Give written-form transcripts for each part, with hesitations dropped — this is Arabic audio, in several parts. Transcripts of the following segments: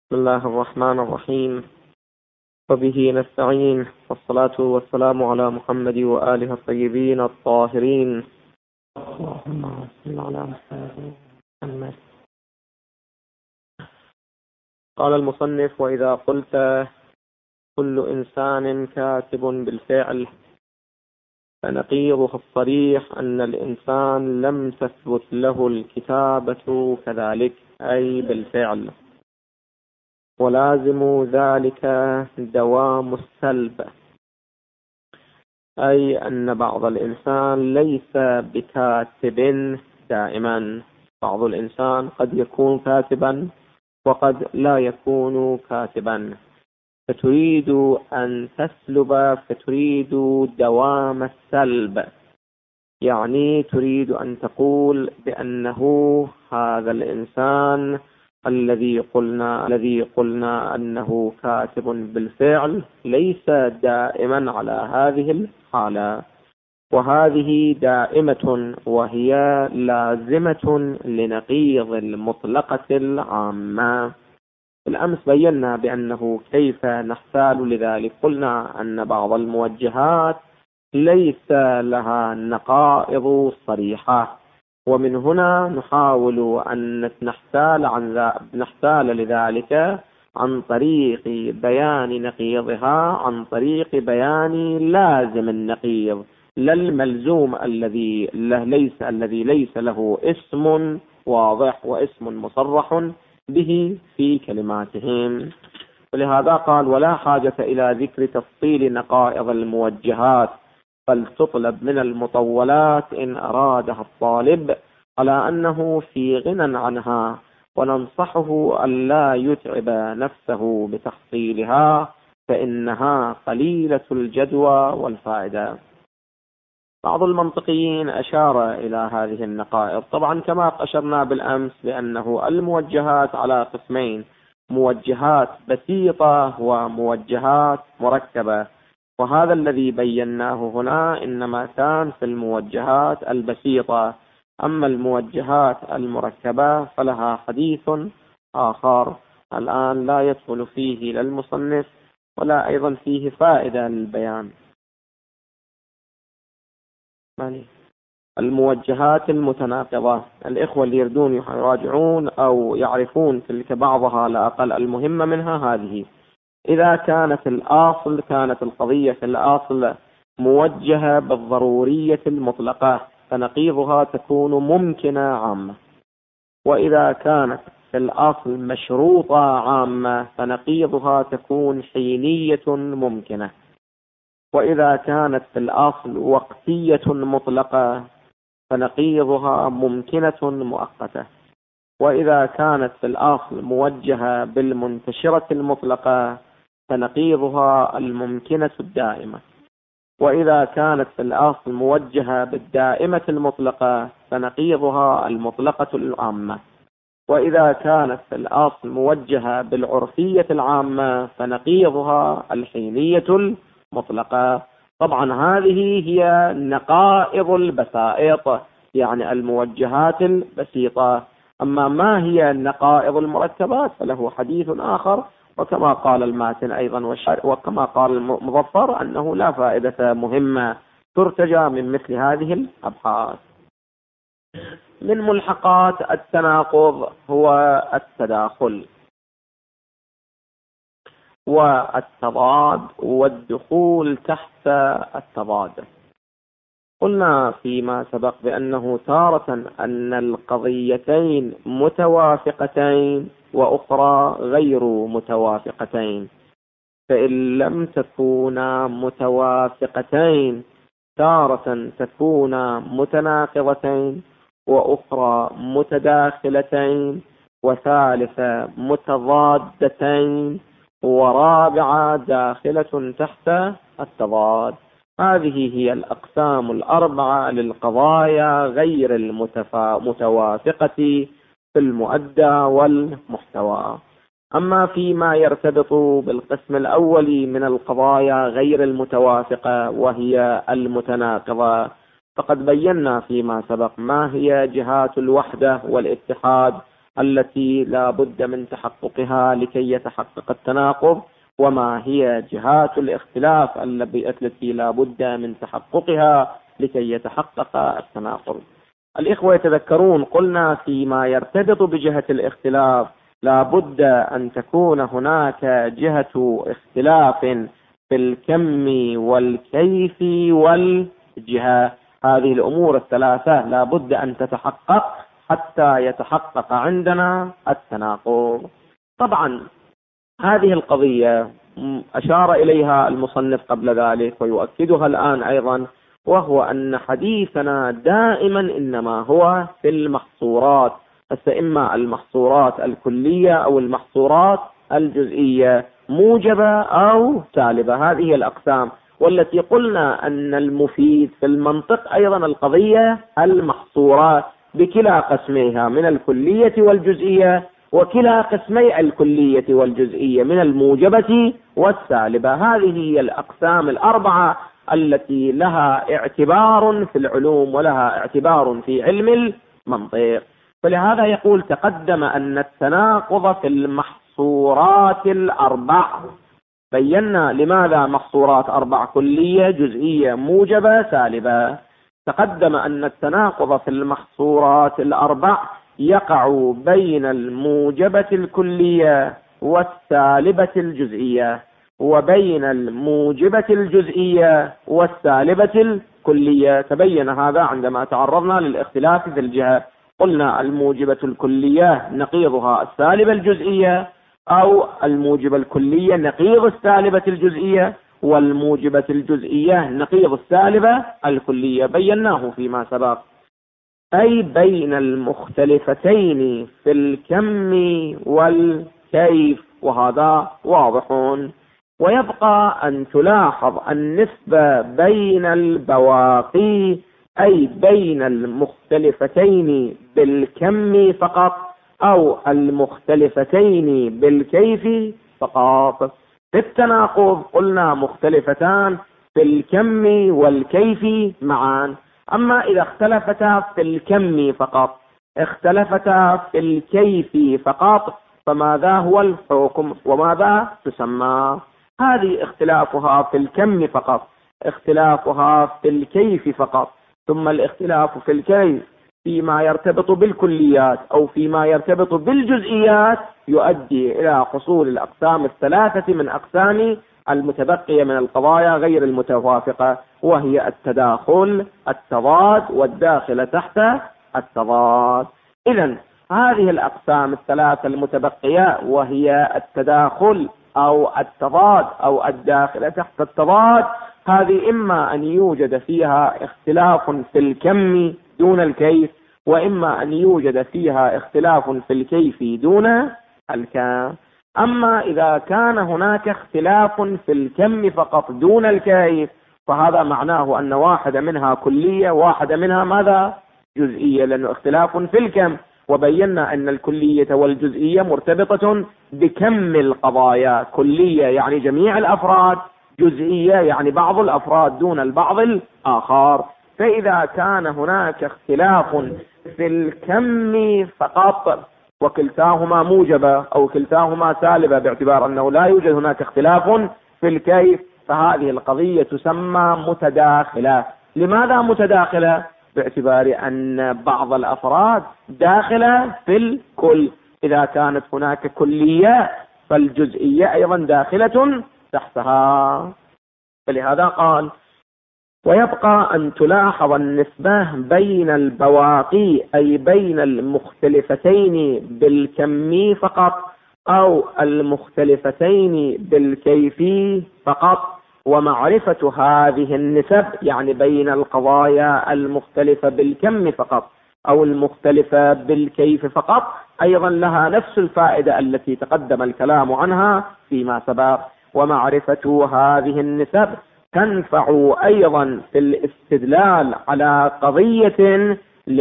بسم الله الرحمن الرحيم، وبه نستعين، والصلاة والسلام على محمد وآله الطيبين الطاهرين. اللهم صل على محمد. قال المصنف: وإذا قلت كل إنسان كاتب بالفعل، فنقيضه الصريح أن الإنسان لم تثبت له الكتابة كذلك، أي بالفعل، ولازم ذلك دوام السلب، أي أن بعض الإنسان ليس بكاتب دائما. بعض الإنسان قد يكون كاتبا وقد لا يكون كاتبا، فتريد أن تسلب، فتريد دوام السلب، يعني تريد أن تقول بأنه هذا الإنسان الذي قلنا أنه كاتب بالفعل ليس دائما على هذه الحالة، وهذه دائمة، وهي لازمة لنقيض المطلقة العامة. بالأمس بينا بأنه كيف نحتال لذلك. قلنا أن بعض الموجهات ليس لها نقائض صريحة، ومن هنا نحاول أن نحتال لذلك عن طريق بيان نقيضها، عن طريق بيان لازم النقيض، لا الملزوم الذي ليس له اسم واضح واسم مصرح به في كلماتهم. ولهذا قال: ولا حاجة إلى ذكر تفصيل نقائض الموجهات، بل تطلب من المطولات إن أرادها الطالب، على أنه في غنى عنها، وننصحه ألا يتعب نفسه بتحصيلها، فإنها قليلة الجدوى والفائدة. بعض المنطقيين أشار إلى هذه النقائض. طبعا كما أشرنا بالأمس بأنه الموجهات على قسمين: موجهات بسيطة وموجهات مركبة، وهذا الذي بيناه هنا إنما كان في الموجهات البسيطة. أما الموجهات المركبة فلها حديث آخر الآن لا يدخل فيه للمصنف، ولا أيضا فيه فائدة للبيان. الموجهات المتناقضة، الإخوة اللي يردون يراجعون أو يعرفون تلك بعضها لا أقل. المهمة منها هذه: إذا كانت القضية في الأصل موجهة بالضرورية المطلقة، فنقيضها تكون ممكنة عامة. وإذا كانت في الأصل مشروطة عامة، فنقيضها تكون حينية ممكنة. وإذا كانت في الأصل وقتية مطلقة، فنقيضها ممكنة مؤقتة. وإذا كانت في الأصل موجهة بالمنتشرة المطلقة، فنقيضها الممكنة الدائمة. وإذا كانت في الأصل موجهة بالدائمة المطلقة، فنقيضها المطلقة العامة. وإذا كانت في الأصل موجهة بالعرفية العامة، فنقيضها الحينية المطلقة. طبعا هذه هي نقائض البسائط، يعني الموجهات البسيطة. أما ما هي نقائض المركبات فله حديث آخر، وكما قال الماتن أيضا وكما قال المظفر أنه لا فائدة مهمة ترتجى من مثل هذه الأبحاث. من ملحقات التناقض هو التداخل والتضاد والدخول تحت التضاد. قلنا فيما سبق بأنه تارة أن القضيتين متوافقتين وأخرى غير متوافقتين، فإن لم تكونا متوافقتين تارة تكونا متناقضتين، وأخرى متداخلتين، وثالثة متضادتين، ورابعة داخلة تحت التضاد. هذه هي الأقسام الأربعة للقضايا غير المتوافقة في المؤدى والمحتوى. أما فيما يرتبط بالقسم الأول من القضايا غير المتوافقة وهي المتناقضة، فقد بينا فيما سبق ما هي جهات الوحدة والاتحاد التي لا بد من تحققها لكي يتحقق التناقض، وما هي جهات الاختلاف التي لا بد من تحققها لكي يتحقق التناقض. الإخوة يتذكرون قلنا فيما يرتبط بجهة الاختلاف لا بد أن تكون هناك جهة اختلاف في الكم والكيف والجهة. هذه الأمور الثلاثة لا بد أن تتحقق حتى يتحقق عندنا التناقض. طبعا هذه القضية أشار إليها المصنف قبل ذلك ويؤكدها الآن أيضا، وهو أن حديثنا دائما إنما هو في المحصورات، إما المحصورات الكلية أو المحصورات الجزئية، موجبة أو سالبة. هذه الأقسام، والتي قلنا أن المفيد في المنطق أيضا القضية المحصورات بكلا قسميها من الكلية والجزئية، وكلا قسمي الكلية والجزئية من الموجبة والسالبة. هذه هي الأقسام الأربعة التي لها اعتبار في العلوم ولها اعتبار في علم المنطق. فلهذا يقول تقدم أن التناقض في المحصورات الأربع. بينا لماذا محصورات أربع: كلية، جزئية، موجبة، سالبة. تقدم أن التناقض في المحصورات الأربع يقع بين الموجبة الكلية والسالبة الجزئية، وبين الموجبة الجزئية والسالبة الكلية. تبين هذا عندما تعرضنا للاختلاف في الجهة. قلنا الموجبة الكلية نقيضها السالبة الجزئية، أو الموجبة الكلية نقيض السالبة الجزئية، والموجبة الجزئية نقيض السالبة الكلية. بيناه فيما سبق، أي بين المختلفتين في الكم والكيف، وهذا واضح. ويبقى أن تلاحظ النسبة بين البواقي، أي بين المختلفتين بالكم فقط أو المختلفتين بالكيف فقط. في التناقض قلنا مختلفتان في الكم والكيف معا. أما إذا اختلفتا في الكم فقط، اختلفتا في الكيف فقط، فماذا هو الحكم وماذا تسمى؟ هذه اختلافها في الكم فقط، اختلافها في الكيف فقط، ثم الاختلاف في الكيف فيما يرتبط بالكليات أو فيما يرتبط بالجزئيات يؤدي إلى حصول الأقسام الثلاثة من أقسام المتبقية من القضايا غير المتوافقة، وهي التداخل، التضاد، والداخل تحت التضاد. إذن هذه الأقسام الثلاثة المتبقية، وهي التداخل أو التضاد أو الداخل تحت التضاد، هذه إما أن يوجد فيها اختلاف في الكم دون الكيف، وإما أن يوجد فيها اختلاف في الكيف دون الكم. أما إذا كان هناك اختلاف في الكم فقط دون الكيف، فهذا معناه أن واحدة منها كلية واحدة منها ماذا؟ جزئية، لأنه اختلاف في الكم. وبينا أن الكلية والجزئية مرتبطة بكم القضايا، كلية يعني جميع الأفراد، جزئية يعني بعض الأفراد دون البعض الآخر. فإذا كان هناك اختلاف في الكم فقط وكلتاهما موجبة أو كلتاهما سالبة، باعتبار أنه لا يوجد هناك اختلاف في الكيف، فهذه القضية تسمى متداخلة. لماذا متداخلة؟ باعتبار أن بعض الأفراد داخلة في الكل. إذا كانت هناك كلية فالجزئية أيضا داخلة تحتها. فلهذا قال: ويبقى أن تلاحظ النسبة بين البواقي، أي بين المختلفتين بالكم فقط أو المختلفتين بالكيف فقط. ومعرفة هذه النسب يعني بين القضايا المختلفة بالكم فقط أو المختلفة بالكيف فقط أيضا لها نفس الفائدة التي تقدم الكلام عنها فيما سبق. ومعرفة هذه النسب تنفع أيضا في الاستدلال على قضية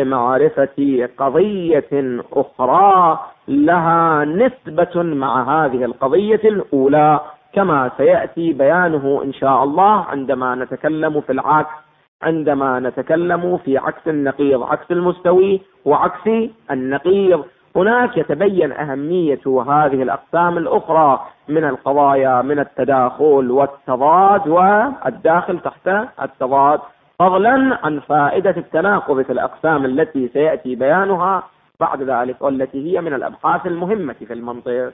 لمعرفة قضية أخرى لها نسبة مع هذه القضية الأولى، كما سيأتي بيانه إن شاء الله عندما نتكلم في العكس، عندما نتكلم في عكس النقيض، عكس المستوي وعكس النقيض. هناك يتبين أهمية هذه الأقسام الأخرى من القضايا من التداخل والتضاد والداخل تحت التضاد، فضلا عن فائدة التناقض في الأقسام التي سيأتي بيانها بعد ذلك، والتي هي من الأبحاث المهمة في المنطق.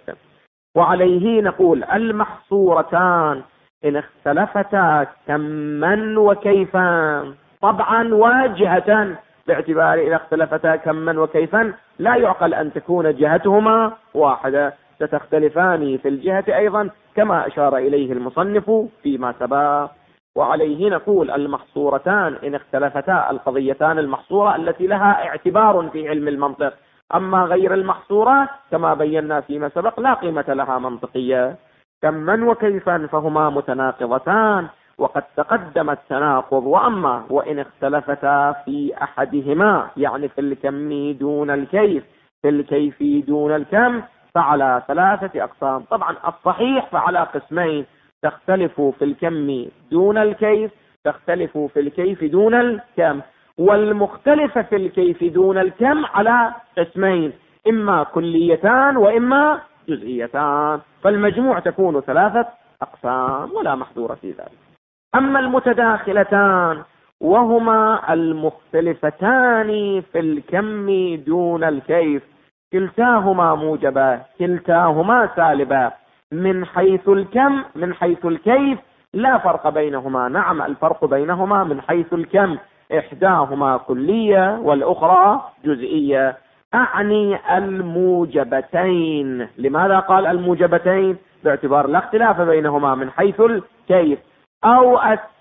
وعليه نقول المحصورتان إن اختلفتا كما وكيفا طبعا وجهة، باعتبار إذا اختلفتا كما وكيفا لا يعقل أن تكون جهتهما واحدة، ستختلفان في الجهة أيضا كما أشار إليه المصنف فيما سبق. وعليه نقول المحصورتان إن اختلفتا القضيتان المحصورة التي لها اعتبار في علم المنطق، أما غير المحصورة كما بينا فيما سبق لا قيمة لها منطقية. كما وكيفا فهما متناقضتان وقد تقدم التناقض، وأما وإن اختلفتا في أحدهما يعني في الكم دون الكيف، في الكيف دون الكم، فعلى 3 أقسام. طبعا الصحيح فعلى قسمين، تختلف في الكم دون الكيف، تختلف في الكيف دون الكم، والمختلفة في الكيف دون الكم على قسمين، إما كليتان وإما جزئيتان، فالمجموع تكون 3 أقسام ولا محظور في ذلك. أما المتداخلتان وهما المختلفتان في الكم دون الكيف، كلتاهما موجبة كلتاهما سالبة، من حيث الكم من حيث الكيف لا فرق بينهما، نعم الفرق بينهما من حيث الكم، إحداهما كلية والأخرى جزئية، أعني الموجبتين. لماذا قال الموجبتين؟ باعتبار لا اختلاف بينهما من حيث الكيف، أو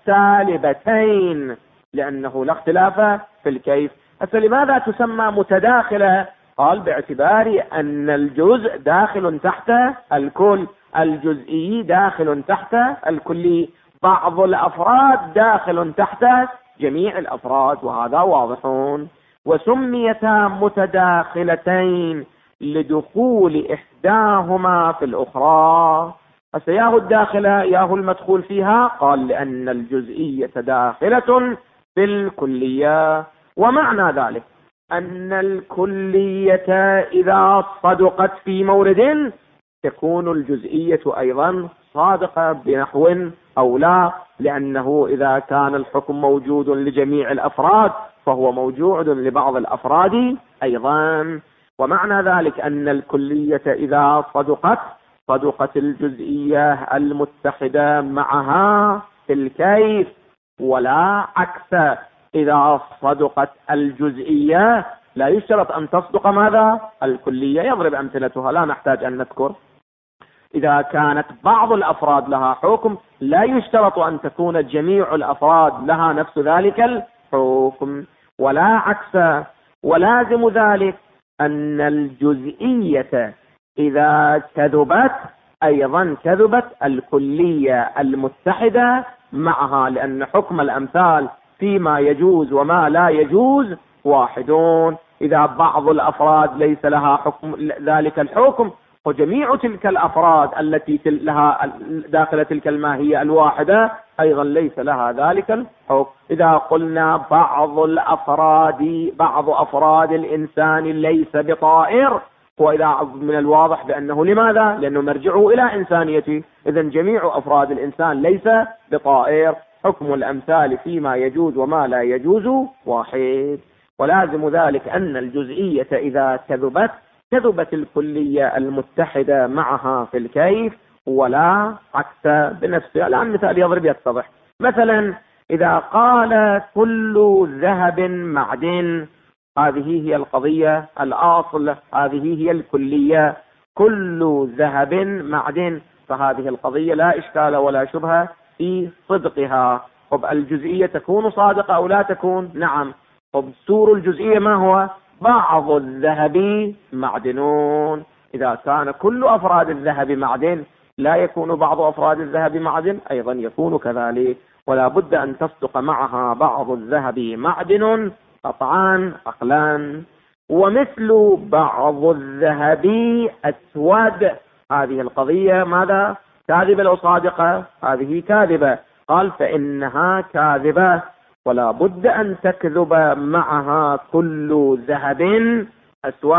السالبتين لأنه لا اختلاف في الكيف. لماذا تسمى متداخلة؟ قال باعتبار أن الجزء داخل تحت الكل، الجزئي داخل تحت الكلي، بعض الأفراد داخل تحت جميع الأفراد، وهذا واضحون. وسميتا متداخلتين لدخول إحداهما في الأخرى. فسياه الداخلة ياه المدخول فيها، قال لأن الجزئية داخلة في الكلية. ومعنى ذلك أن الكلية إذا صدقت في مورد تكون الجزئية أيضا صادقة بنحو أو لا، لأنه إذا كان الحكم موجود لجميع الأفراد فهو موجود لبعض الأفراد أيضا. ومعنى ذلك أن الكلية إذا صدقت الجزئية المتحدة معها في الكيف، ولا عكس، إذا صدقت الجزئية لا يشترط أن تصدق ماذا؟ الكلية. يضرب أمثلتها لا نحتاج أن نذكر. إذا كانت بعض الأفراد لها حكم لا يشترط أن تكون جميع الأفراد لها نفس ذلك الحكم، ولا عكس. ولازم ذلك أن الجزئية إذا كذبت أيضا كذبت الكلية المتحدة معها، لأن حكم الأمثال فيما يجوز وما لا يجوز واحدون. إذا بعض الأفراد ليس لها حكم ذلك الحكم، وجميع تلك الأفراد التي لها داخل تلك الماهية الواحدة أيضا ليس لها ذلك الحكم. إذا قلنا بعض أفراد الإنسان ليس بطائر، وإذا من الواضح بأنه لماذا؟ لأنه مرجعه إلى إنسانيته، إذن جميع أفراد الإنسان ليس بطائر، حكم الأمثال فيما يجوز وما لا يجوز واحد. ولازم ذلك أن الجزئية إذا كذبت الكلية المتحدة معها في الكيف، ولا عكس بنفسها. الآن مثال يضرب يتضح. مثلا إذا قال كل ذهب معدن، هذه هي القضية الأصل، هذه هي الكلية، كل ذهب معدن، فهذه القضية لا إشكال ولا شبهة في صدقها. طب الجزئية تكون صادقة أو لا تكون؟ نعم. طب سور الجزئية ما هو؟ بعض الذهب معدنون. إذا كان كل أفراد الذهب معدن لا يكون بعض أفراد الذهب معدن، أيضا يكون كذلك، ولا بد أن تصدق معها بعض الذهب معدن قطعا عقلا. ومثل بعض الذهب أسود، هذه القضية ماذا؟ كاذبة أو صادقة؟ هذه كاذبة. قال فإنها كاذبة، ولا بد أن تكذب معها كل ذهب أسود.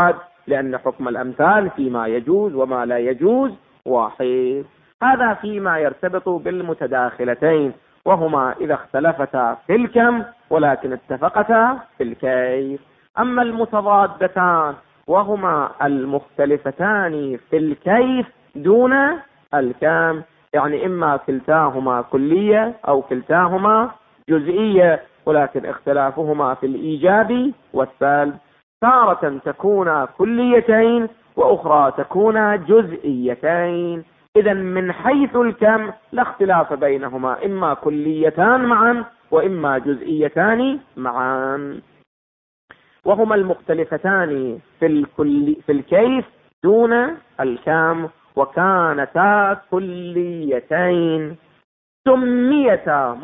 لأن حكم الأمثال فيما يجوز وما لا يجوز واحد. هذا فيما يرتبط بالمتداخلتين، وهما إذا اختلفتا في الكم ولكن اتفقتا في الكيف. أما المتضادتان وهما المختلفتان في الكيف دون الكم، يعني إما كلتاهما كلية أو كلتاهما جزئية، ولكن اختلافهما في الإيجاب والسلب، تارة تكون كليتين وأخرى تكون جزئيتين. إذا من حيث الكم لا اختلاف بينهما، إما كليتان معا وإما جزئيتان معا. وهما المختلفتان في الكيف دون الكم، وكانتا كليتين سميتا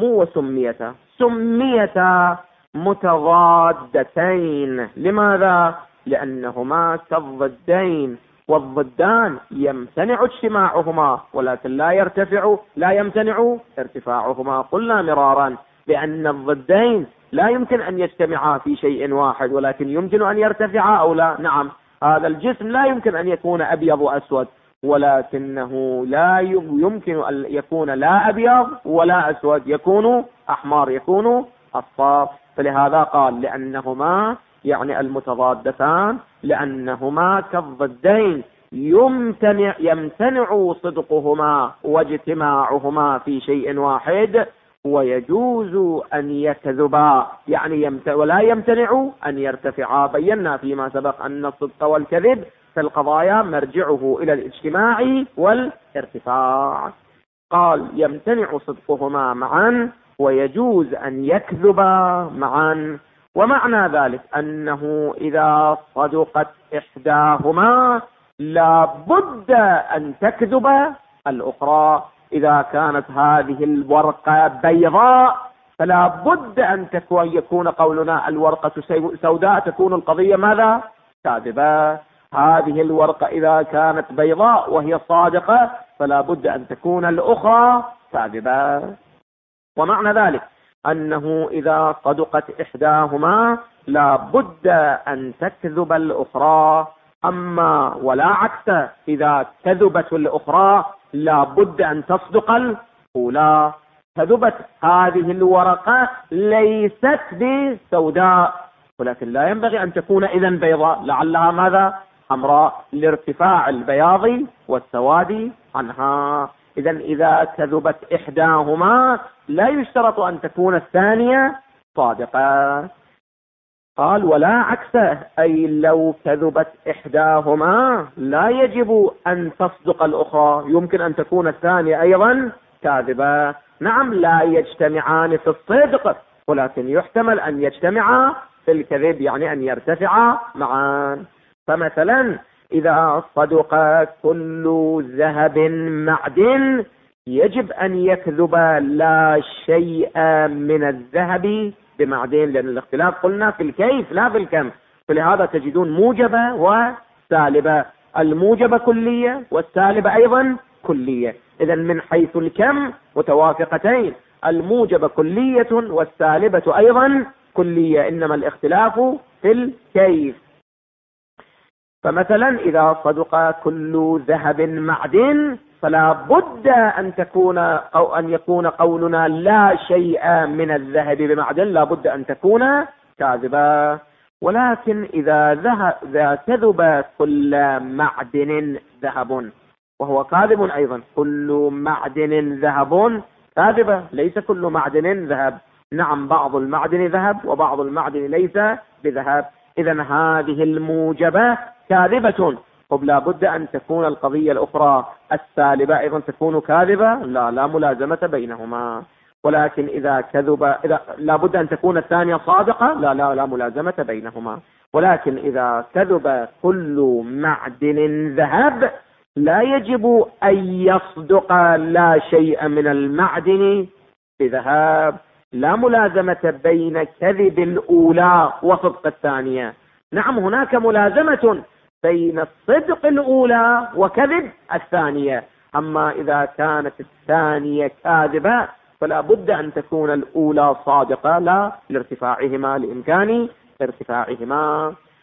متضادتين. لماذا؟ لأنهما كالضدين، والضدان يمتنع اجتماعهما ولكن لا يمتنع ارتفاعهما. قلنا مرارا بأن الضدين لا يمكن أن يجتمعا في شيء واحد، ولكن يمكن أن يرتفعا أو لا. نعم، هذا الجسم لا يمكن أن يكون أبيض وأسود، ولكنه لا يمكن أن يكون لا أبيض ولا أسود، يكون أحمر، يكون أصفر. فلهذا قال لأنهما يعني المتضادتان لأنهما كالضدين يمتنع صدقهما واجتماعهما في شيء واحد، ويجوز أن يكذبا يعني ولا يمتنع أن يرتفعا. بينا فيما سبق أن الصدق والكذب في القضايا مرجعه إلى الاجتماع والارتفاع. قال يمتنع صدقهما معا ويجوز أن يكذبا معا. ومعنى ذلك أنه إذا صدقت إحداهما لا بد أن تكذب الأخرى. إذا كانت هذه الورقة بيضاء فلا بد أن يكون قولنا الورقة سوداء، تكون القضية ماذا؟ كاذبة. هذه الورقة إذا كانت بيضاء وهي صادقة فلا بد أن تكون الأخرى كاذبة. ومعنى ذلك أنه إذا صدقت إحداهما لا بد أن تكذب الأخرى. أما ولا عكس، إذا كذبت الأخرى لا بد أن تصدق الأولى. كذبت هذه الورقة ليست بسوداء، ولكن لا ينبغي أن تكون إذن بيضاء، لعلها ماذا؟ حمراء، لارتفاع البياض والسواد عنها. إذا كذبت إحداهما لا يشترط أن تكون الثانية صادقة. قال ولا عكسه، أي لو كذبت إحداهما لا يجب أن تصدق الأخرى، يمكن أن تكون الثانية أيضا كاذبة. نعم، لا يجتمعان في الصدق، ولكن يحتمل أن يجتمعا في الكذب، يعني أن يرتفعا معا. فمثلا إذا صدق كل ذهب معدن يجب أن يكذب لا شيء من الذهب بمعدن، لأن الاختلاف قلنا في الكيف لا في الكم. فلهذا تجدون موجبة وسالبة، الموجبة كلية والسالبة أيضا كلية. إذا من حيث الكم متوافقتين، الموجبة كلية والسالبة أيضا كلية، إنما الاختلاف في الكيف. فمثلا إذا صدق كل ذهب معدن فلا بد أن يكون قولنا لا شيء من الذهب بمعدن، لا بد أن تكون كاذبة. ولكن إذا كذب كل معدن ذهب وهو كاذب أيضا، كل معدن ذهب كاذبة، ليس كل معدن ذهب. نعم، بعض المعدن ذهب وبعض المعدن ليس بذهب. إذن هذه الموجبة كاذبة. طب لا بد أن تكون القضية الأخرى السالبة أيضا تكون كاذبة؟ لا ملازمة بينهما. ولكن إذا لا بد أن تكون الثانية صادقة؟ لا ملازمة بينهما. ولكن إذا كذب كل معدن ذهب لا يجب أن يصدق لا شيء من المعدن بذهب. لا ملازمة بين كذب الأولى وصدق الثانية. نعم، هناك ملازمة بين الصدق الأولى وكذب الثانية. أما إذا كانت الثانية كاذبة فلا بد أن تكون الأولى صادقة، لا لارتفاعهما، لإمكان ارتفاعهما.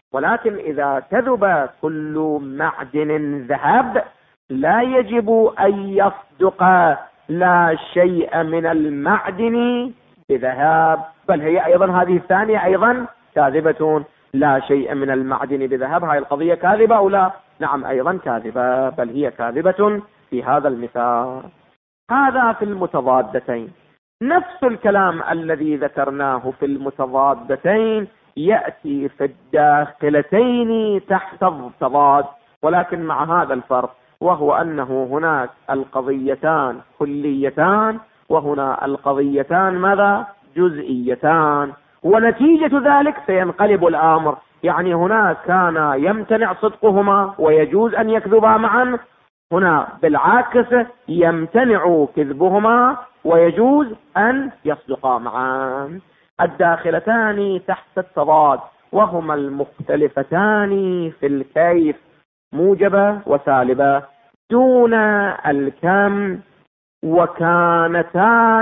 ولكن إذا كذب كل معدن ذهب لا يجب أن يصدق لا شيء من المعدن بذهب، بل هي أيضا هذه الثانية أيضا كاذبة. لا شيء من المعدن بذهب، هاي القضية كاذبة أو لا؟ نعم أيضا كاذبة، بل هي كاذبة في هذا المثال. هذا في المتضادتين. نفس الكلام الذي ذكرناه في المتضادتين يأتي في الداخلتين تحت التضاد، ولكن مع هذا الفرق، وهو أنه هناك القضيتان كليتان وهنا القضيتان ماذا؟ جزئيتان، ونتيجة ذلك سينقلب الأمر. يعني هناك كان يمتنع صدقهما ويجوز أن يكذبا معا، هنا بالعكس يمتنع كذبهما ويجوز أن يصدقا معا. الداخلتان تحت التضاد وهما المختلفتان في الكيف، موجبة وسالبة دون الكم، وكانتا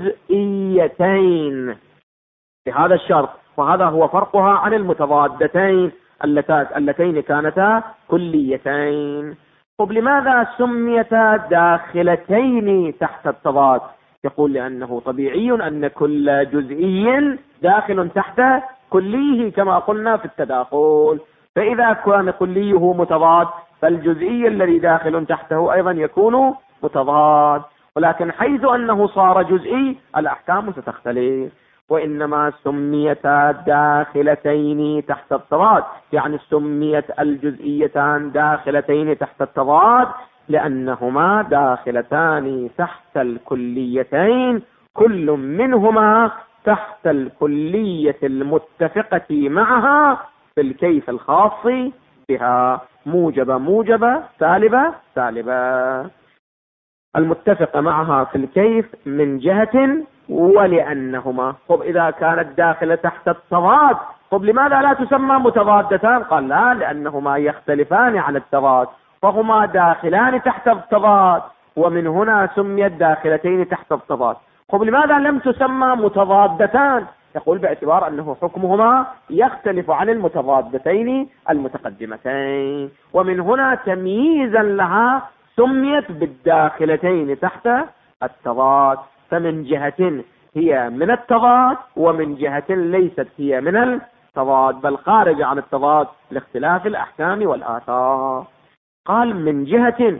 جزئيتين بهذا الشرط، وهذا هو فرقها عن المتضادتين اللتين كانتا كليتين. طب لماذا سميتا داخلتين تحت التضاد؟ يقول لأنه طبيعي أن كل جزئي داخل تحت كليه كما قلنا في التداخل، فإذا كان كليه متضاد فالجزئي الذي داخل تحته أيضا يكون متضاد، ولكن حيث أنه صار جزئي الأحكام ستختلف. وإنما سميتا داخلتين تحت التضاد، يعني سميت الجزئيتان داخلتين تحت التضاد لأنهما داخلتان تحت الكليتين، كل منهما تحت الكلية المتفقة معها في الكيف الخاص بها، موجبة موجبة، سالبة سالبة، المتفقة معها في الكيف من جهة. ولأنهما، طب إذا كانت داخلة تحت التضاد، طب لماذا لا تسمى متضادتان؟ قال لا، لأنهما يختلفان عن التضاد، فهما داخلان تحت التضاد، ومن هنا سميت داخلتين تحت التضاد. طب لماذا لم تسمى متضادتان؟ يقول باعتبار أنه حكمهما يختلف عن المتضادتين المتقدمتين، ومن هنا تمييزا لها سميت بالداخلتين تحت التضاد، فمن جهة هي من التضاد ومن جهة ليست هي من التضاد، بل خارج عن التضاد لاختلاف الأحكام والآثار. قال من جهة،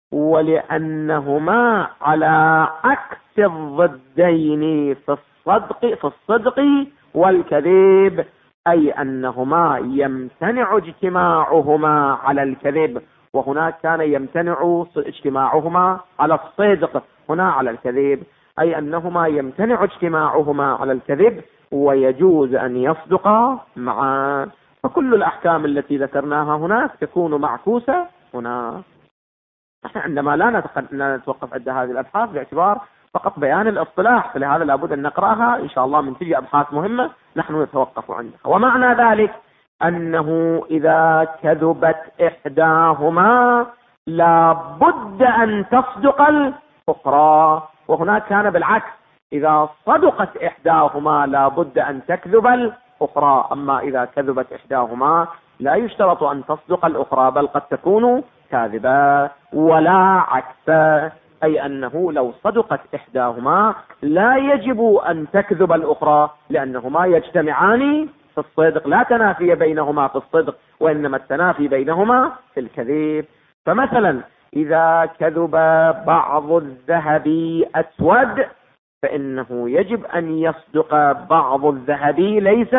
ولأنهما على عكس الضدين في الصدق والكذب، أي أنهما يمتنع اجتماعهما على الكذب، وهناك كان يمتنع اجتماعهما على الصدق، هنا على الكذب، أي أنهما يمتنع اجتماعهما على الكذب ويجوز أن يصدقا معا. فكل الأحكام التي ذكرناها هناك تكون معكوسة هنا. نحن عندما لا نتوقف عند هذه الأبحاث باعتبار فقط بيان الاصطلاح، فلهذا لابد أن نقرأها إن شاء الله من تجي أبحاث مهمة نحن نتوقف عندها. ومعنى ذلك أنه إذا كذبت إحداهما لا بد أن تصدق الأخرى، وهناك كان بالعكس، إذا صدقت إحداهما لا بد أن تكذب الأخرى، أما إذا كذبت إحداهما لا يشترط أن تصدق الأخرى، بل قد تكون كاذبة ولا عكس، أي أنه لو صدقت إحداهما لا يجب أن تكذب الأخرى، لأنهما يجتمعان في الصدق، لا تنافي بينهما في الصدق، وإنما التنافي بينهما في الكذب. فمثلا إذا كذب بعض الذهب أسود فإنه يجب أن يصدق بعض الذهب ليس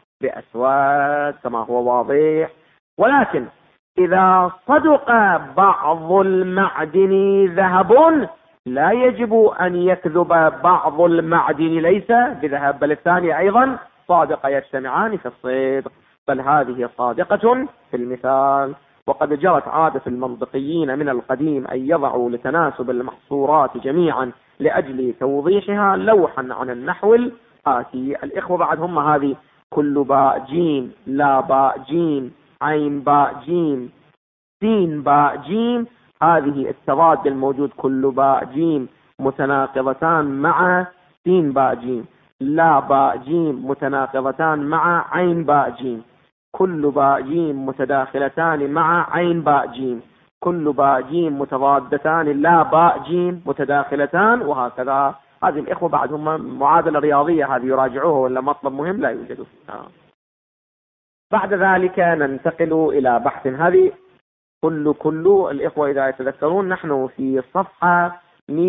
بأسود كما هو واضح. ولكن إذا صدق بعض المعدن ذهب لا يجب أن يكذب بعض المعدن ليس بذهب، بل الثاني أيضا صادق، يجتمعان في الصدق، بل هذه صادقة في المثال. وقد جرت عادة المنطقيين من القديم أن يضعوا لتناسب المحصورات جميعا لأجل توضيحها لوحا عن النحو الآتي. الإخوة بعد هم هذه كل باء جيم، لا باء جيم، عين باء جيم، سين باء جيم، هذه التضاد الموجود كل باء جيم متناقضتان مع سين باء جيم، لا باء جيم متناقضتان مع عين باء جيم. كل باء جيم متداخلتان مع عين باء جيم، كل باء جيم متضادتان لا باء جيم متداخلتان، وهكذا. هذه الإخوة بعدهم معادلة رياضية هذه يراجعوها، ولا مطلب مهم لا يوجد فيها. بعد ذلك ننتقل إلى بحث. هذه كل الإخوة إذا يتذكرون نحن في صفحة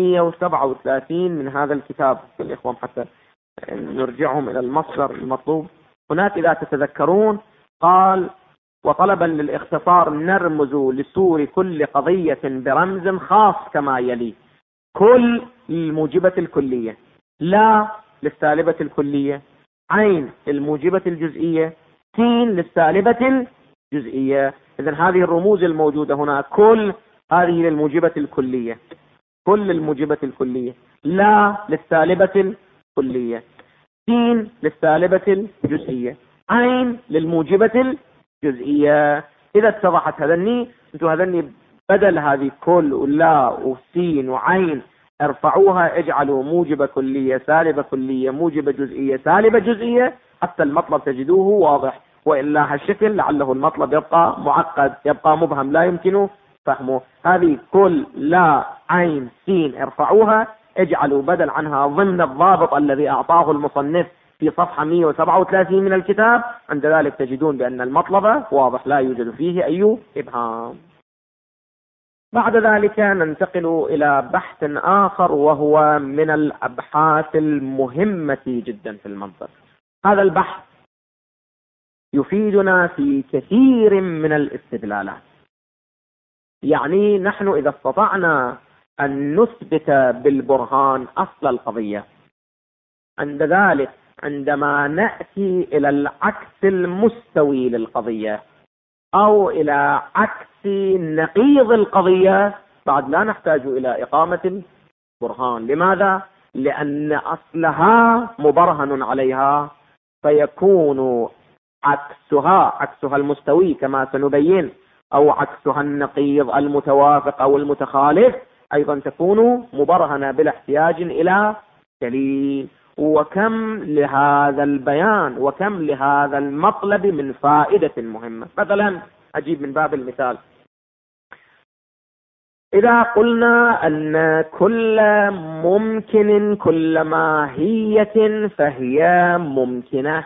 137 من هذا الكتاب الإخوة، حتى نرجعهم إلى المصدر المطلوب. هناك إذا تتذكرون قال: وطلبا للاختصار نرمز لسور كل قضية برمز خاص كما يلي: كل الموجبة الكلية، لا للسالبة الكلية، عين الموجبة الجزئية، سين للسالبة الجزئية. إذن هذه الرموز الموجودة هنا: كل هذه للموجبة الكلية، كل الموجبة الكلية، لا للسالبة الكلية، سين للسالبة الجزئية، عين للموجبة الجزئية. إذا اتضحت هذني بدل هذه كل ولا وسين وعين ارفعوها، اجعلوا موجبة كلية سالبة كلية موجبة جزئية سالبة جزئية، حتى المطلب تجدوه واضح. وإلا هالشكل لعله المطلب يبقى معقد، يبقى مبهم، لا يمكن فهمه. هذه كل لا عين سين ارفعوها، اجعلوا بدل عنها ضمن الضابط الذي أعطاه المصنف في صفحة 137 من الكتاب. عند ذلك تجدون بأن المطلب واضح، لا يوجد فيه أي إبهام. بعد ذلك ننتقل إلى بحث آخر، وهو من الأبحاث المهمة جدا في المنطق. هذا البحث يفيدنا في كثير من الاستدلالات. يعني نحن إذا استطعنا أن نثبت بالبرهان أصل القضية، عند ذلك عندما نأتي إلى العكس المستوي للقضية أو إلى عكس نقيض القضية، بعد لا نحتاج إلى إقامة البرهان. لماذا؟ لأن أصلها مبرهن عليها، فيكون عكسها المستوي كما سنبين، أو عكسها النقيض المتوافق أو المتخالف، أيضا تكون مبرهنة بلا احتياج إلى دليل. وكم لهذا البيان وكم لهذا المطلب من فائدة مهمة. مثلا أجيب من باب المثال: إذا قلنا أن كل ممكن كل ماهية فهي ممكنة،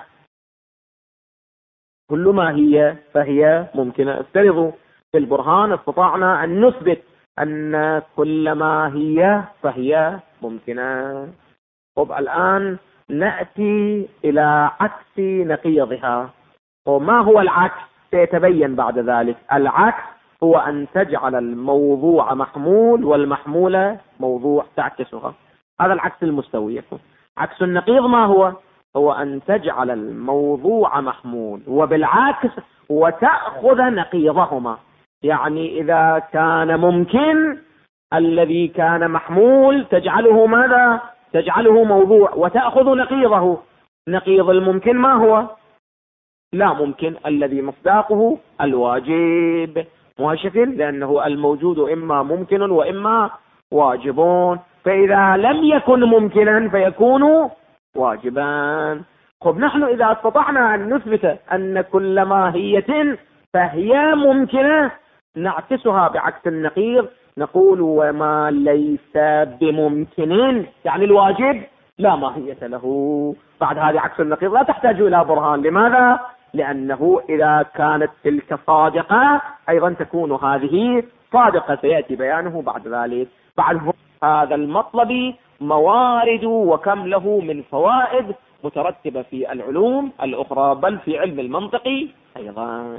كل ماهية فهي ممكنة. افترضوا في البرهان استطعنا أن نثبت أن كل ماهية فهي ممكنة. طب الآن نأتي إلى عكس نقيضها. وما هو العكس؟ سيتبين بعد ذلك. العكس هو أن تجعل الموضوع محمول والمحمولة موضوع، تعكسها. هذا العكس المستوي. عكس النقيض ما هو؟ هو أن تجعل الموضوع محمول وبالعكس وتأخذ نقيضهما. يعني إذا كان ممكن الذي كان محمول تجعله ماذا؟ تجعله موضوع وتأخذ نقيضه. نقيض الممكن ما هو؟ لا ممكن الذي مصداقه الواجب. مهشكل، لأنه الموجود إما ممكن وإما واجبون، فإذا لم يكن ممكنا فيكون واجبا. خب نحن إذا استطعنا أن نثبت أن كل ماهية فهي ممكنة، نعكسها بعكس النقيض، نقول: وما ليس بممكن يعني الواجب لا ماهية له. بعد هذه عكس النقيض لا تحتاج إلى برهان. لماذا؟ لأنه إذا كانت تلك صادقة أيضا تكون هذه صادقة، سيأتي بيانه بعد ذلك. بعد هذا المطلب موارد وكم له من فوائد مترتبة في العلوم الأخرى، بل في علم المنطق أيضا.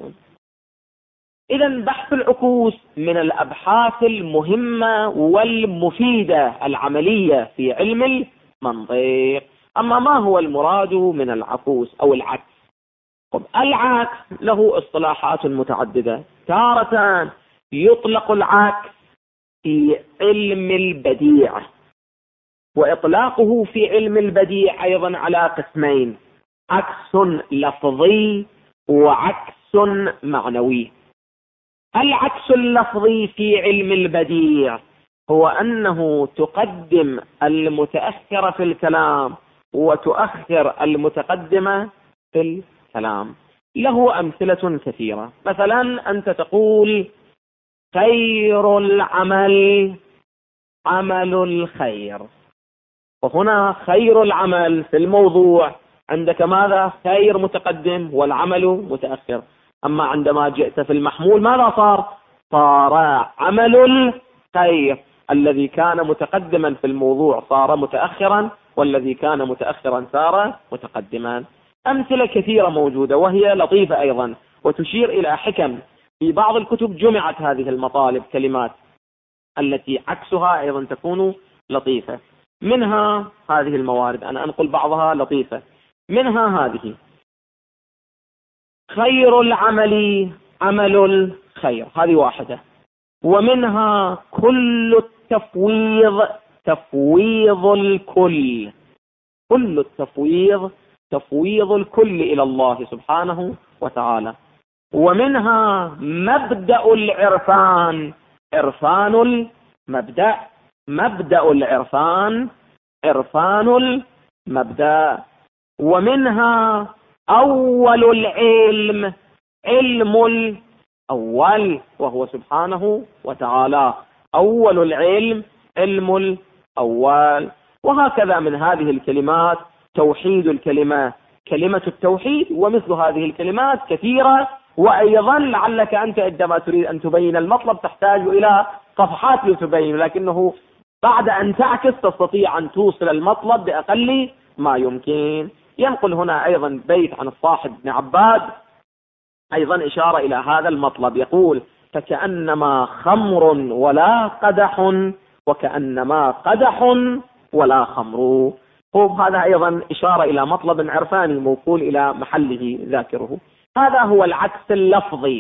إذا بحث العكوس من الأبحاث المهمة والمفيدة العملية في علم المنطق. أما ما هو المراد من العكوس أو العكس؟ العكس له اصطلاحات متعددة. تارة يطلق العكس في علم البديع، وإطلاقه في علم البديع أيضا على قسمين: عكس لفظي وعكس معنوي. العكس اللفظي في علم البديع هو أنه تقدم المتأخر في الكلام وتؤخر المتقدم في الكلام. له أمثلة كثيرة. مثلا أنت تقول خير العمل عمل الخير، وهنا خير العمل في الموضوع عندك ماذا؟ خير متقدم والعمل متأخر. أما عندما جئت في المحمول ماذا صار؟ صار عمل الخير، الذي كان متقدما في الموضوع صار متأخرا، والذي كان متأخرا صار متقدما. أمثلة كثيرة موجودة وهي لطيفة أيضا وتشير إلى حكم. في بعض الكتب جمعت هذه المطالب كلمات التي عكسها أيضا تكون لطيفة. منها هذه الموارد، أنا أنقل بعضها لطيفة. منها هذه: خير العمل عمل الخير، هذه واحدة. ومنها كل التفويض تفويض الكل، كل التفويض تفويض الكل إلى الله سبحانه وتعالى. ومنها مبدأ العرفان عرفان المبدأ، مبدأ العرفان عرفان المبدأ. ومنها أول العلم علم الأول، وهو سبحانه وتعالى أول العلم علم الأول. وهكذا من هذه الكلمات توحيد الكلمة كلمة التوحيد، ومثل هذه الكلمات كثيرة. وأيضا لعلك أنت عندما تريد أن تبين المطلب تحتاج إلى صفحات لتبين، لكنه بعد أن تعكس تستطيع أن توصل المطلب بأقل ما يمكن. ينقل هنا أيضا بيت عن الصاحب بن عباد أيضا إشارة إلى هذا المطلب، يقول: فكأنما خمر ولا قدح، وكأنما قدح ولا خمر. هذا أيضا إشارة إلى مطلب عرفاني موصول إلى محله ذاكره. هذا هو العكس اللفظي،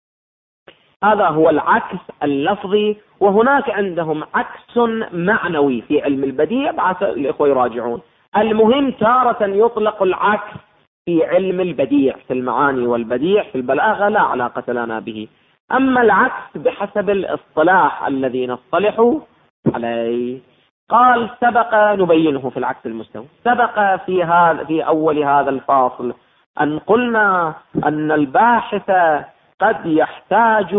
هذا هو العكس اللفظي. وهناك عندهم عكس معنوي في علم البديع، بعد الإخوة يراجعون. المهم تارة يطلق العكس في علم البديع، في المعاني والبديع، في البلاغة لا علاقة لنا به. أما العكس بحسب الاصطلاح الذي نصطلح عليه، قال: سبق نبينه في العكس المستوي. سبق في أول هذا الفاصل أن قلنا أن الباحث قد يحتاج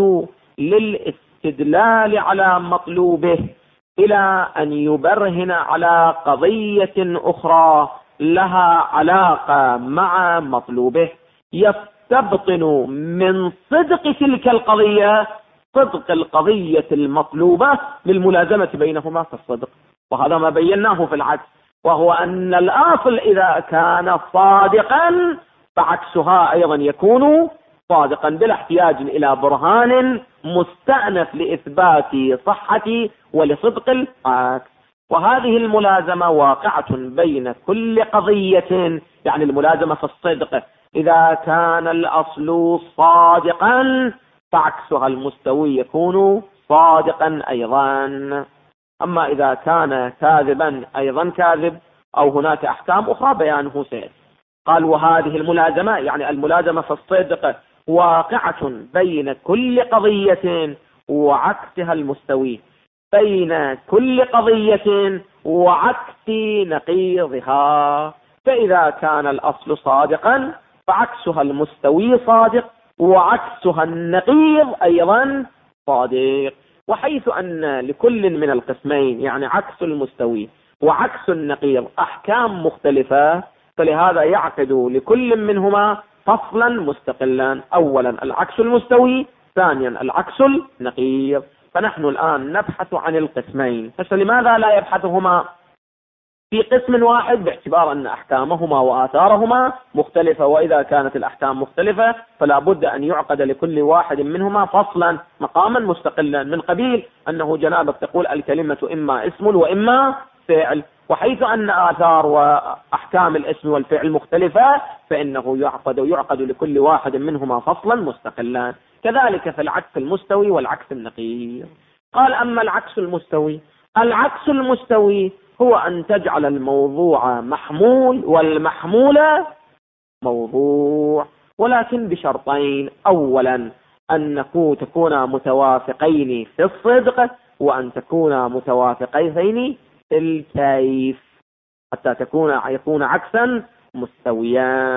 للاستدلال على مطلوبه إلى أن يبرهن على قضية أخرى لها علاقة مع مطلوبه، يستبطن من صدق تلك القضية صدق القضية المطلوبة للملازمة بينهما في الصدق. وهذا ما بيناه في العكس، وهو أن الأصل إذا كان صادقا فعكسها أيضا يكون صادقا بلا احتياج إلى برهان مستأنف لإثبات صحة ولصدق العكس. وهذه الملازمة واقعة بين كل قضية، يعني الملازمة في الصدق. إذا كان الأصل صادقا فعكسها المستوي يكون صادقا أيضا. أما إذا كان كاذبا أيضا كاذب، أو هناك أحكام أخرى بيانه سيأتي. قال: وهذه الملازمة يعني الملازمة في الصدق واقعة بين كل قضية وعكسها المستوي، بين كل قضية وعكس نقيضها. فإذا كان الأصل صادقا فعكسها المستوي صادق، وعكسها النقيض أيضا صادق. وحيث أن لكل من القسمين، يعني عكس المستوي وعكس النقيض، أحكام مختلفة، فلهذا يعقد لكل منهما فصلا مستقلا. أولا العكس المستوي، ثانيا العكس النقيض. فنحن الآن نبحث عن القسمين، فلماذا لا يبحثهما في قسم واحد؟ باعتبار أن أحكامهما وآثارهما مختلفة، وإذا كانت الأحكام مختلفة فلا بد أن يعقد لكل واحد منهما فصلا مقاما مستقلا، من قبيل أنه جنابك تقول الكلمة إما اسم وإما فعل. وحيث أن آثار وأحكام الاسم والفعل مختلفة فإنه يعقد لكل واحد منهما فصلا مستقلا. كذلك في العكس المستوي والعكس النقيض. قال: أما العكس المستوي، العكس المستوي هو أن تجعل الموضوع محمول والمحمول موضوع، ولكن بشرطين: أولا أن تكونا متوافقين في الصدق، وأن تكونا متوافقين في الكيف، حتى يكون عكسا مستويان.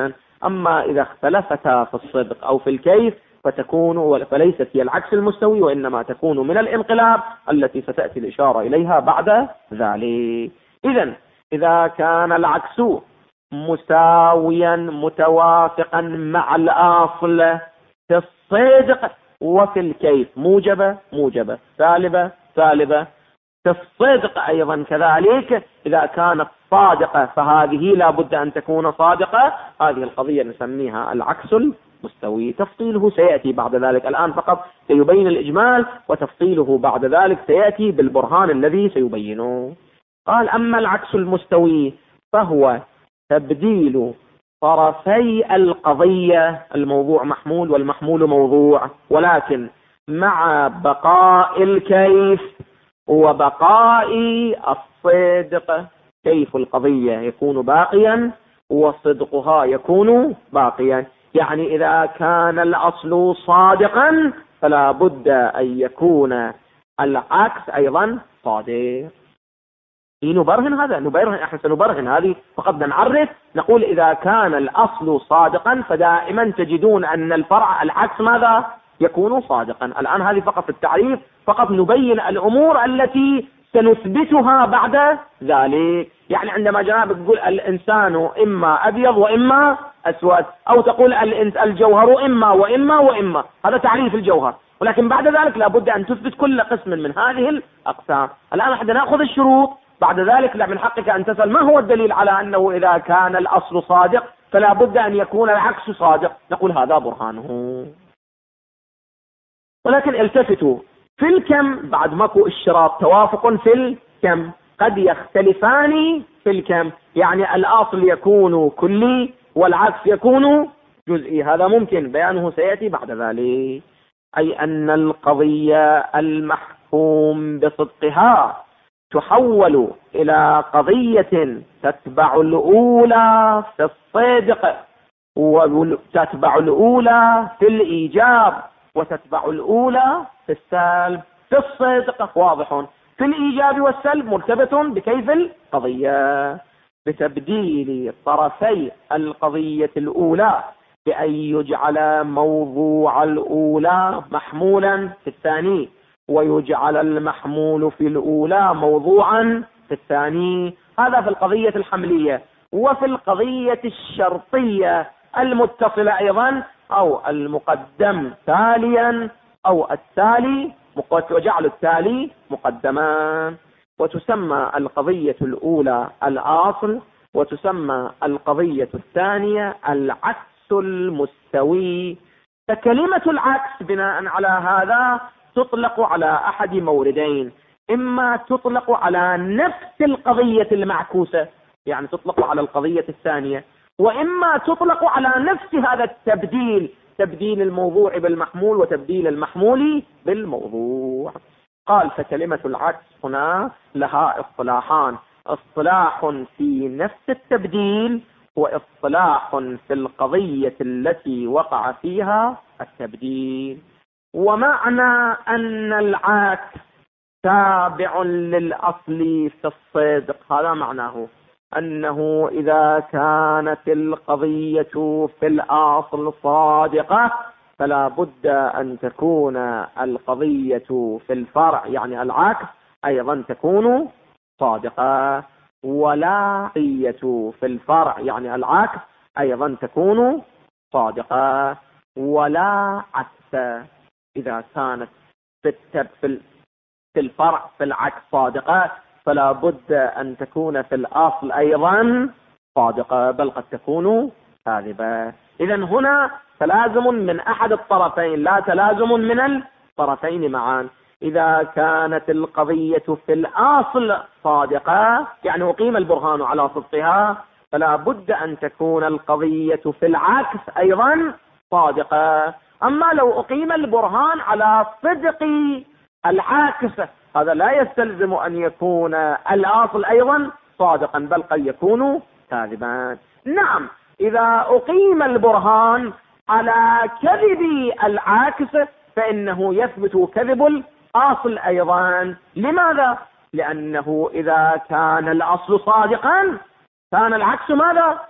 أما إذا اختلفتا في الصدق أو في الكيف فليست هي العكس المستوي، وإنما تكون من الانقلاب التي ستأتي الإشارة إليها بعد ذلك. إذا كان العكس مساويا متوافقا مع الأصل في الصدق وفي الكيف، موجبة سالبة في الصدق أيضا كذلك، إذا كانت صادقة فهذه لا بد أن تكون صادقة. هذه القضية نسميها العكس المستوي. تفصيله سيأتي بعد ذلك، الآن فقط سيبين الإجمال، وتفصيله بعد ذلك سيأتي بالبرهان الذي سيبينه. قال: أما العكس المستوي فهو تبديل طرفي القضية، الموضوع محمول والمحمول موضوع، ولكن مع بقاء الكيف وبقاء الصدق. كيف القضية يكون باقيا وصدقها يكون باقيا، يعني إذا كان الأصل صادقا فلا بد أن يكون العكس أيضا صادق. نبرهن هذا، احنا سنبرهن هذه، فقط نعرف نقول إذا كان الأصل صادقا فدائما تجدون أن الفرع العكس ماذا يكون صادقا. الآن هذه فقط التعريف، فقط نبين الأمور التي سنثبتها بعد ذلك. يعني عندما جنابك تقول الإنسان إما أبيض وإما أسود، أو تقول الجوهر إما وإما، هذا تعريف الجوهر، ولكن بعد ذلك لابد أن تثبت كل قسم من هذه الأقسام. الآن نحن نأخذ الشروط، بعد ذلك من حقك أن تسأل ما هو الدليل على أنه إذا كان الأصل صادق فلا بد أن يكون العكس صادق، نقول هذا برهانه. ولكن التفتوا في الكم، بعد ماكو اشتراط توافق في الكم، قد يختلفان في الكم، يعني الأصل يكون كلي والعكس يكون جزئي، هذا ممكن بيانه سيأتي بعد ذلك. أي أن القضية المحكوم بصدقها تحول إلى قضية تتبع الأولى في الصدق، وتتبع الأولى في الإيجاب، وتتبع الأولى في السلب. في الصدق واضح، في الإيجاب والسلب مرتبط بكيف القضية، بتبديل طرفي القضية الأولى بأن يجعل موضوع الأولى محمولا في الثاني، ويجعل المحمول في الأولى موضوعا في الثاني. هذا في القضية الحملية. وفي القضية الشرطية المتصلة أيضا، أو المقدم تاليا أو التالي، وجعل التالي مقدما. وتسمى القضية الأولى الأصل، وتسمى القضية الثانية العكس المستوي. فكلمة العكس بناء على هذا تطلق على أحد موردين: إما تطلق على نفس القضية المعكوسة، يعني تطلق على القضية الثانية، وإما تطلق على نفس هذا التبديل، تبديل الموضوع بالمحمول وتبديل المحمول بالموضوع. قال: فكلمة العكس هنا لها اصطلاحان: اصطلاح في نفس التبديل، واصطلاح في القضية التي وقع فيها التبديل. ومعنى أن العكس تابع للأصل في الصدق، هذا معناه أنه إذا كانت القضية في الأصل صادقة فلا بد أن تكون القضية في الفرع، يعني العكس، أيضا تكون صادقة، ولا قضية في الفرع يعني العكس أيضا تكون صادقة، ولا عكس. إذا كانت في الفرع في العكس صادقة فلا بد أن تكون في الأصل أيضا صادقة، بل قد تكون كاذبة. إذن هنا تلازم من أحد الطرفين، لا تلازم من الطرفين معا. إذا كانت القضية في الأصل صادقة، يعني أقيم البرهان على صدقها، فلا بد أن تكون القضية في العكس أيضا صادقة. أما لو أقيم البرهان على صدق العكس، هذا لا يستلزم أن يكون الأصل أيضا صادقا، بل قد يكون كاذبا. نعم، إذا أقيم البرهان على كذب العكس فإنه يثبت كذب الأصل أيضا. لماذا؟ لأنه إذا كان الأصل صادقا كان العكس ماذا؟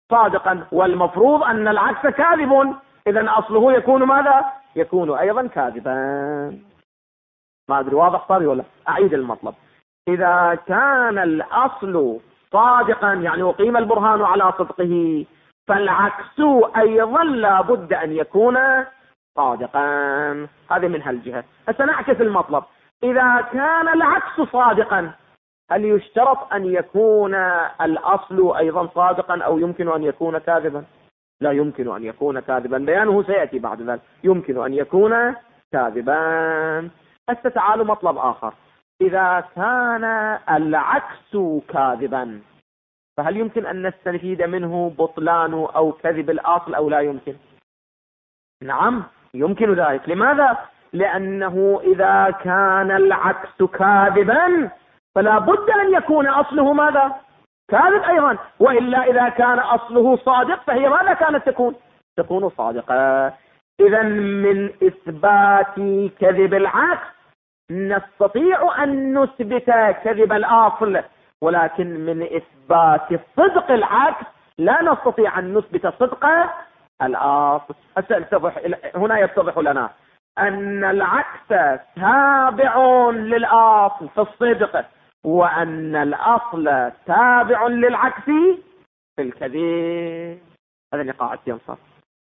صادقا، والمفروض أن العكس كاذب، إذن أصله يكون ماذا؟ يكون أيضا كاذبا. ما أدري واضح صار ولا؟ أعيد المطلب. إذا كان الأصل صادقا يعني أقيم البرهان على صدقه، فالعكس أيضا لا بد أن يكون صادقا. هذه من هالجهة. هسه نعكس المطلب. إذا كان العكس صادقا، هل يشترط أن يكون الأصل أيضا صادقا أو يمكن أن يكون كاذبا؟ لا يمكن أن يكون كاذبا، بيانه سيأتي بعد ذلك. يمكن أن يكون كاذبا. هسه تعالوا مطلب آخر. إذا كان العكس كاذبا، فهل يمكن أن نستفيد منه بطلان أو كذب الأصل أو لا يمكن؟ نعم يمكن ذلك. لماذا؟ لأنه إذا كان العكس كاذبا فلا بد أن يكون أصله ماذا؟ كاذب أيضا، وإلا إذا كان أصله صادق فهي ماذا كانت تكون صادقة. إذا من إثبات كذب العكس نستطيع أن نثبت كذب الأصل، ولكن من إثبات صدق العكس لا نستطيع أن نثبت صدق الأصل. هنا يتضح لنا أن العكس تابع للأصل في الصدق، وأن الأصل تابع للعكس في الكذب. هذا اللي قاعد ينصر،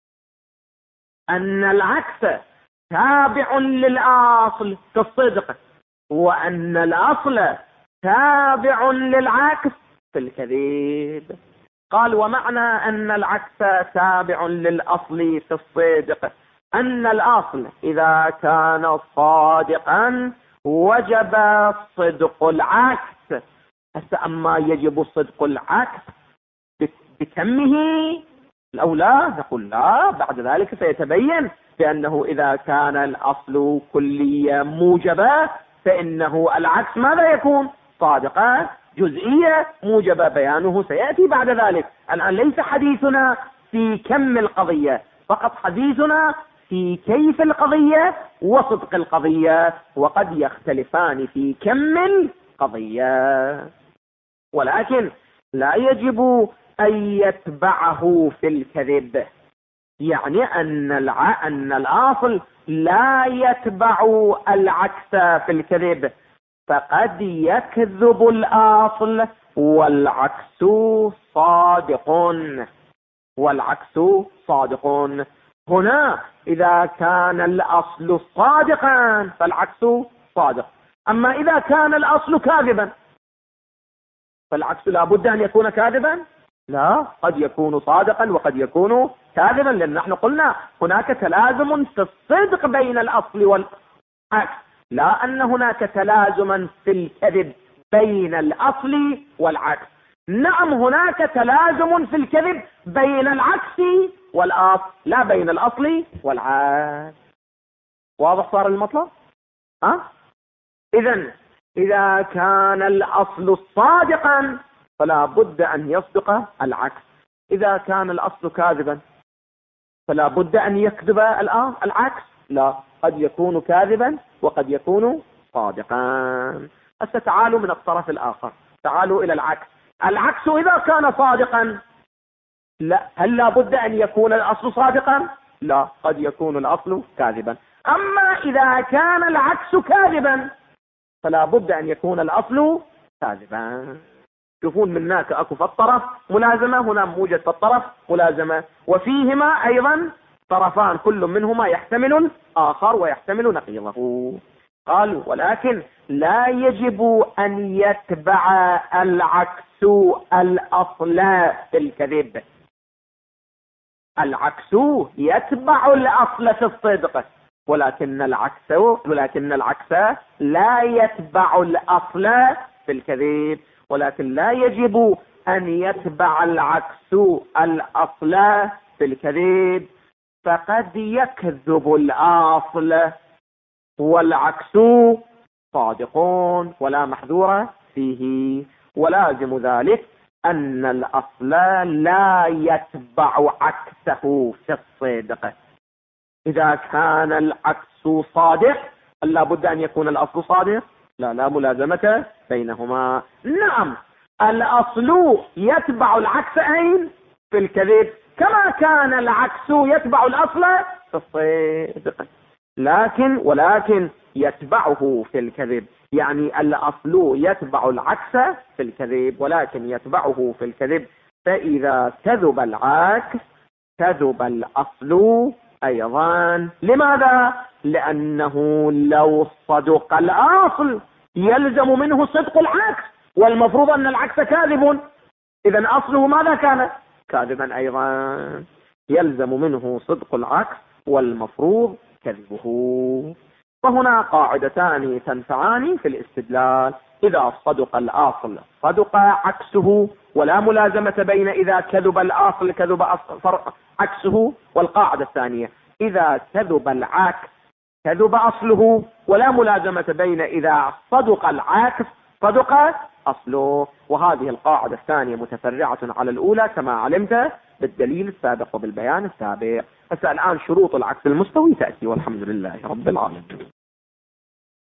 أن العكس تابع للأصل في الصدق، وأن الأصل تابع للعكس في الكذب. قال: ومعنى أن العكس تابع للأصل في الصدق أن الأصل إذا كان صادقا وجب صدق العكس. أما يجب صدق العكس بكمه أو لا؟ نقول لا، بعد ذلك سيتبين بأنه إذا كان الأصل كلية موجبة فإنه العكس ماذا يكون؟ صادقة جزئية موجبة. بيانه سيأتي بعد ذلك. الآن ليس حديثنا في كم القضية، فقط حديثنا في كيف القضية وصدق القضية، وقد يختلفان في كم القضية، ولكن لا يجب أن يتبعه في الكذب. يعني أن الأصل لا يتبع العكس في الكذب، فقد يكذب الأصل والعكس صادق. هنا إذا كان الأصل صادقا فالعكس صادق. أما إذا كان الأصل كاذبا فالعكس لا بد أن يكون كاذبا؟ لا، قد يكون صادقا وقد يكون كاذبا، لأن نحن قلنا هناك تلازم في الصدق بين الأصل والعكس، لا أن هناك تلازما في الكذب بين الأصل والعكس. نعم هناك تلازم في الكذب بين العكس والأصل، لا بين الأصل والعكس. واضح صار المطلب؟ إذا كان الأصل صادقا فلا بد أن يصدق العكس. إذا كان الأصل كاذبا فلا بد أن يكذب العكس؟ لا، قد يكون كاذبا وقد يكون صادقا. تعالوا من الطرف الآخر، تعالوا إلى العكس. العكس إذا كان صادقا هل لا بد أن يكون الأصل صادقا؟ لا، قد يكون الأصل كاذبا. أما إذا كان العكس كاذبا فلا بد أن يكون الأصل كاذبا. شوفون من هناك أكو في الطرف ملازمة، هنا موجد في الطرف ملازمة، وفيهما أيضا طرفان كل منهما يحتمل الآخر ويحتمل نقيضه. قالوا: ولكن لا يجب أن يتبع العكس الأصل في الكذب. العكس يتبع الأصل في الصدق، ولكن العكس لا يتبع الأصل في الكذب. ولكن لا يجب أن يتبع العكس الأصل في الكذب، فقد يكذب الأصل والعكس صادقون ولا محذور فيه. ولازم ذلك أن الأصل لا يتبع عكسه في الصدق. إذا كان العكس صادق لا بد أن يكون الأصل صادق؟ لا ملازمة بينهما. نعم الأصل يتبع العكس أين؟ في الكذب، كما كان العكس يتبع الأصل في الصدق. ولكن يتبعه في الكذب، يعني الأصل يتبع العكس في الكذب ولكن يتبعه في الكذب. فإذا كذب العكس كذب الأصل أيضا. لماذا؟ لأنه لو صدق الأصل يلزم منه صدق العكس، والمفروض أن العكس كاذب، إذن أصله ماذا كان؟ كاذبا أيضا، يلزم منه صدق العكس والمفروض كذبه. فهنا قاعدتان تنفعان في الاستدلال: إذا صدق الأصل صدق عكسه، ولا ملازمة بين إذا كذب الأصل كذب عكسه. والقاعدة الثانية: إذا كذب العكس كذب أصله، ولا ملازمة بين إذا صدق العكس صدق أصله. وهذه القاعدة الثانية متفرعة على الأولى كما علمت بالدليل السابق وبالبيان السابق. الآن شروط العكس المستوي تأتي، والحمد لله رب العالمين.